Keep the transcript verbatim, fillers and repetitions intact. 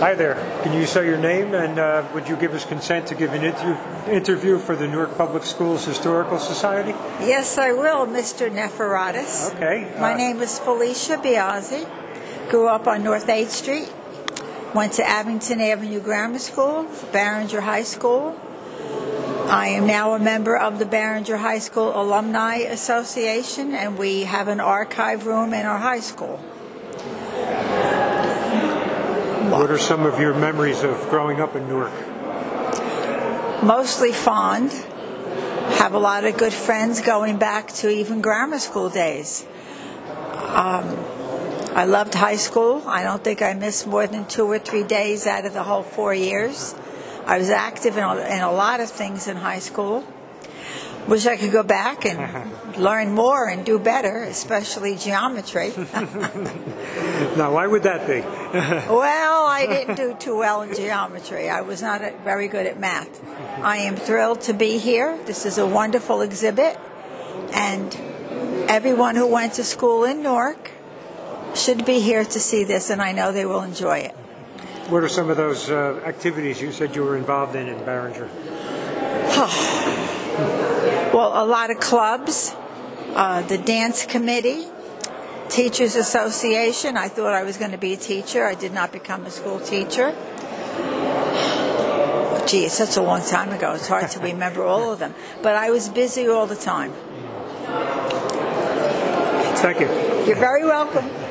Hi there. Can you say your name and uh, would you give us consent to give an interview, interview for the Newark Public Schools Historical Society? Yes, I will, Mister Neferotis. Okay. Uh, My name is Felicia Biazzi. Grew up on North eighth Street. Went to Abington Avenue Grammar School, Barringer High School. I am now a member of the Barringer High School Alumni Association, and we have an archive room in our high school. What are some of your memories of growing up in Newark? Mostly fond. Have a lot of good friends going back to even grammar school days. Um, I loved high school. I don't think I missed more than two or three days out of the whole four years. I was active in a, in a lot of things in high school. Wish I could go back and learn more and do better, especially geometry. Now, why would that be? Well, I didn't do too well in geometry. I was not very good at math. I am thrilled to be here. This is a wonderful exhibit, and everyone who went to school in Newark should be here to see this, and I know they will enjoy it. What are some of those uh, activities you said you were involved in in Barringer? Well, a lot of clubs, uh, the dance committee, Teachers Association. I thought I was going to be a teacher. I did not become a school teacher. Gee, it's such a long time ago. It's hard to remember all of them. But I was busy all the time. Thank you. You're very welcome.